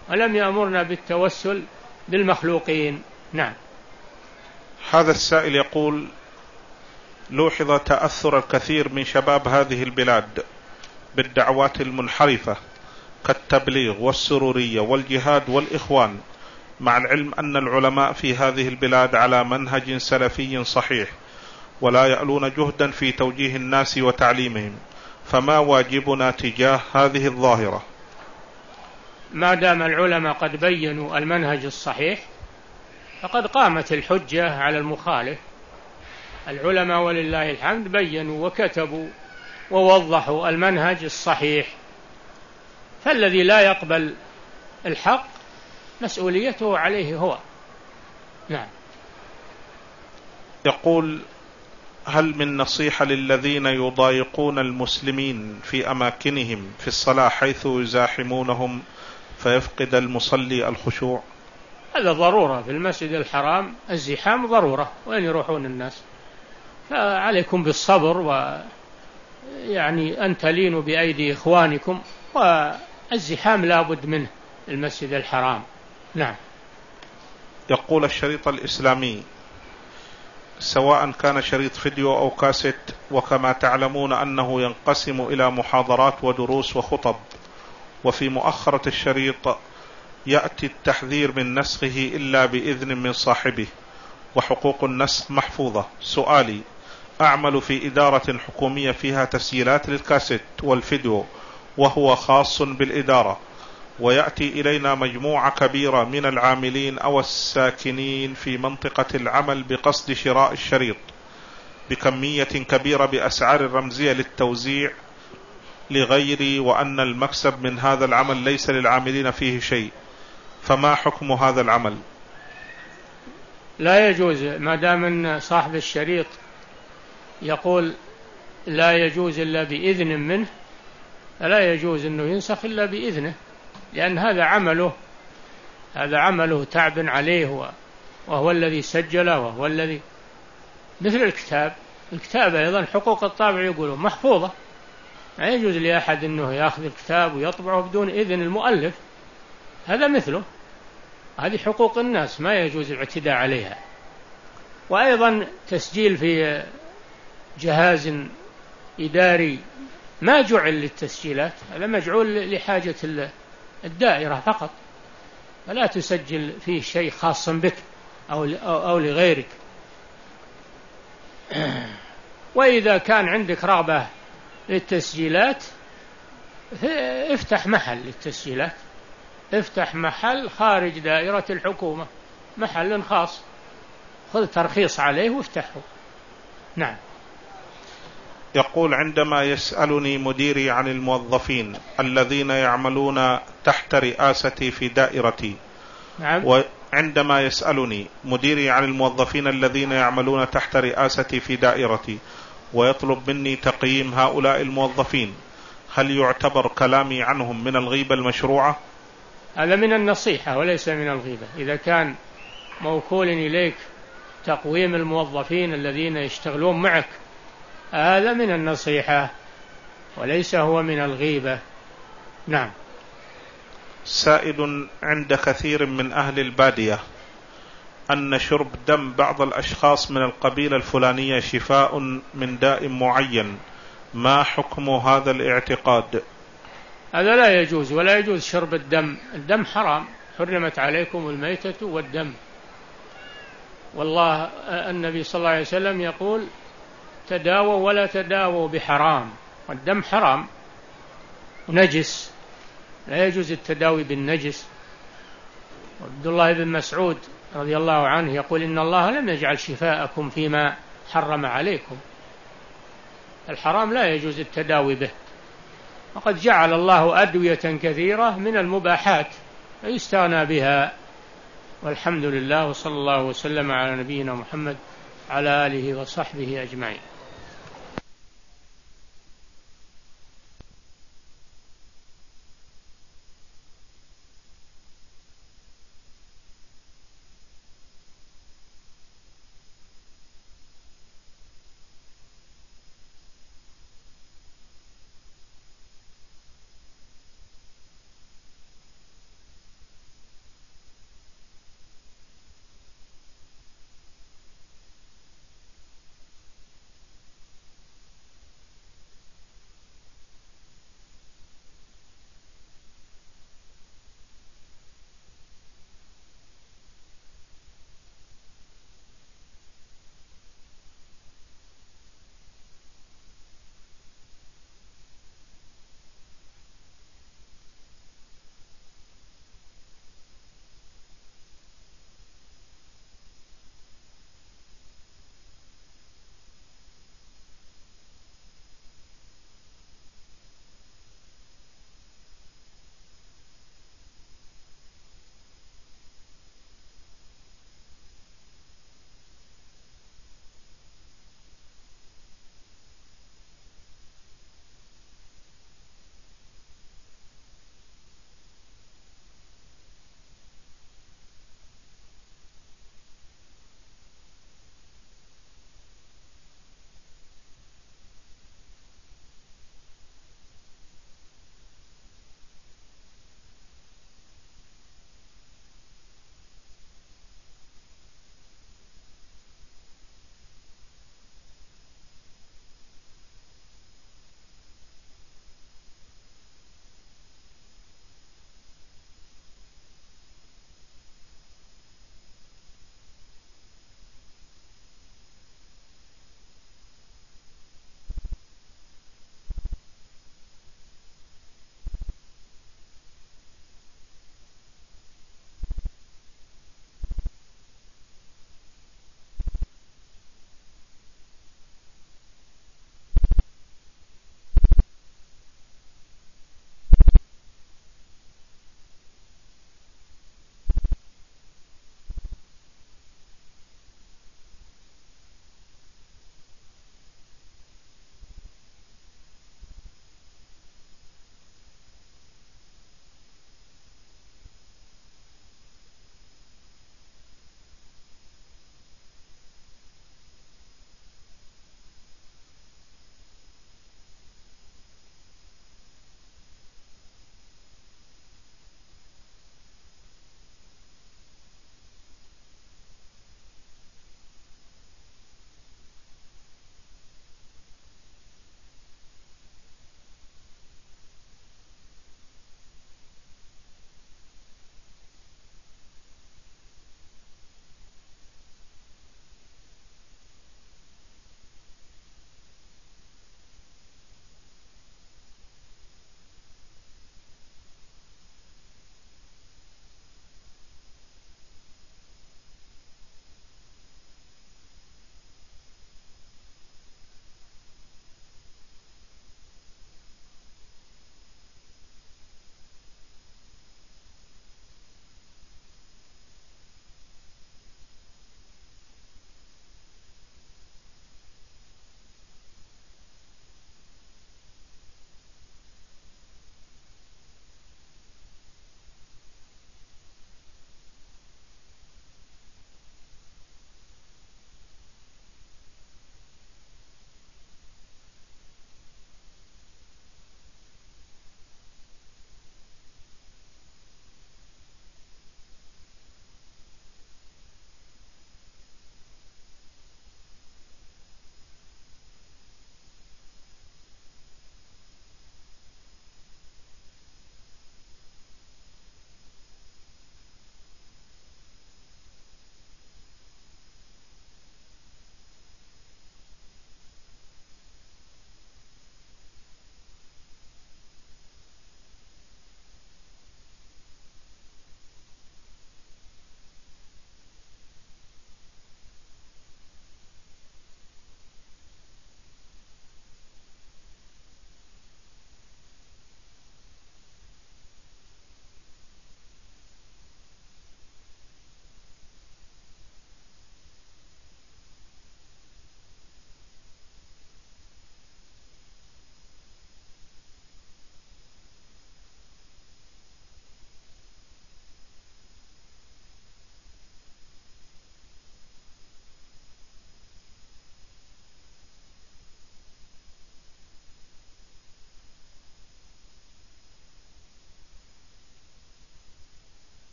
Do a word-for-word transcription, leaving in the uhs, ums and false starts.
ولم يأمرنا بالتوسل بالمخلوقين. نعم. هذا السائل يقول: لوحظ تأثر الكثير من شباب هذه البلاد بالدعوات المنحرفة كالتبليغ والسرورية والجهاد والإخوان، مع العلم أن العلماء في هذه البلاد على منهج سلفي صحيح ولا يألون جهدا في توجيه الناس وتعليمهم، فما واجبنا تجاه هذه الظاهرة؟ ما دام العلماء قد بينوا المنهج الصحيح فقد قامت الحجة على المخالف. العلماء ولله الحمد بينوا وكتبوا ووضحوا المنهج الصحيح، فالذي لا يقبل الحق مسؤوليته عليه هو. نعم. يقول: هل من نصيحة للذين يضايقون المسلمين في أماكنهم في الصلاة حيث يزاحمونهم فيفقد المصلي الخشوع؟ هذا ضرورة في المسجد الحرام، الزحام ضرورة، وين يروحون الناس؟ فعليكم بالصبر، ويعني أن تلينوا بأيدي إخوانكم، والزحام لا بد منه المسجد الحرام. نعم. يقول: الشريط الإسلامي سواء كان شريط فيديو أو كاسيت، وكما تعلمون أنه ينقسم إلى محاضرات ودروس وخطب، وفي مؤخرة الشريط يأتي التحذير من نسخه إلا بإذن من صاحبه، وحقوق النسخ محفوظة. سؤالي: أعمل في إدارة حكومية فيها تسجيلات للكاسيت والفيديو وهو خاص بالإدارة، ويأتي إلينا مجموعة كبيرة من العاملين أو الساكنين في منطقة العمل بقصد شراء الشريط بكمية كبيرة بأسعار رمزية للتوزيع لغيري، وأن المكسب من هذا العمل ليس للعاملين فيه شيء، فما حكم هذا العمل؟ لا يجوز، ما دام أن صاحب الشريط يقول لا يجوز إلا بإذن منه، فلا يجوز أنه ينسخ إلا بإذنه، لأن هذا عمله، هذا عمله تعب عليه، وهو الذي سجله، وهو الذي مثل الكتاب. الكتاب أيضا حقوق الطابع يقولون محفوظة، لا يجوز لأحد أنه يأخذ الكتاب ويطبعه بدون إذن المؤلف، هذا مثله. هذه حقوق الناس ما يجوز الاعتداء عليها. وأيضا تسجيل في جهاز إداري ما جعل للتسجيلات، هذا مجعول لحاجة الدائرة فقط، فلا تسجل فيه شيء خاص بك أو أو لغيرك. وإذا كان عندك رغبة للتسجيلات افتح محل للتسجيلات، افتح محل خارج دائرة الحكومة، محل خاص، خذ ترخيص عليه وافتحه. نعم. يقول: عندما يسألني مديري عن الموظفين الذين يعملون تحت رئاستي في دائرتي، نعم. وعندما يسألني مديري عن الموظفين الذين يعملون تحت رئاستي في دائرتي ويطلب مني تقييم هؤلاء الموظفين، هل يعتبر كلامي عنهم من الغيبة المشروعة؟ هذا من النصيحة وليس من الغيبة. إذا كان موكول إليك تقويم الموظفين الذين يشتغلون معك، هذا من النصيحة وليس هو من الغيبة. نعم. سائد: عند كثير من أهل البادية أن شرب دم بعض الأشخاص من القبيلة الفلانية شفاء من داء معين، ما حكم هذا الاعتقاد؟ هذا لا يجوز، ولا يجوز شرب الدم، الدم حرام، حرمت عليكم الميتة والدم. والله النبي صلى الله عليه وسلم يقول: تداووا ولا تداووا بحرام، والدم حرام ونجس، لا يجوز التداوي بالنجس. عبد الله بن مسعود رضي الله عنه يقول: إن الله لم يجعل شفاءكم فيما حرم عليكم. الحرام لا يجوز التداوي به، وقد جعل الله أدوية كثيرة من المباحات فيستغنى بها. والحمد لله، وصلى الله وسلم على نبينا محمد على آله وصحبه أجمعين.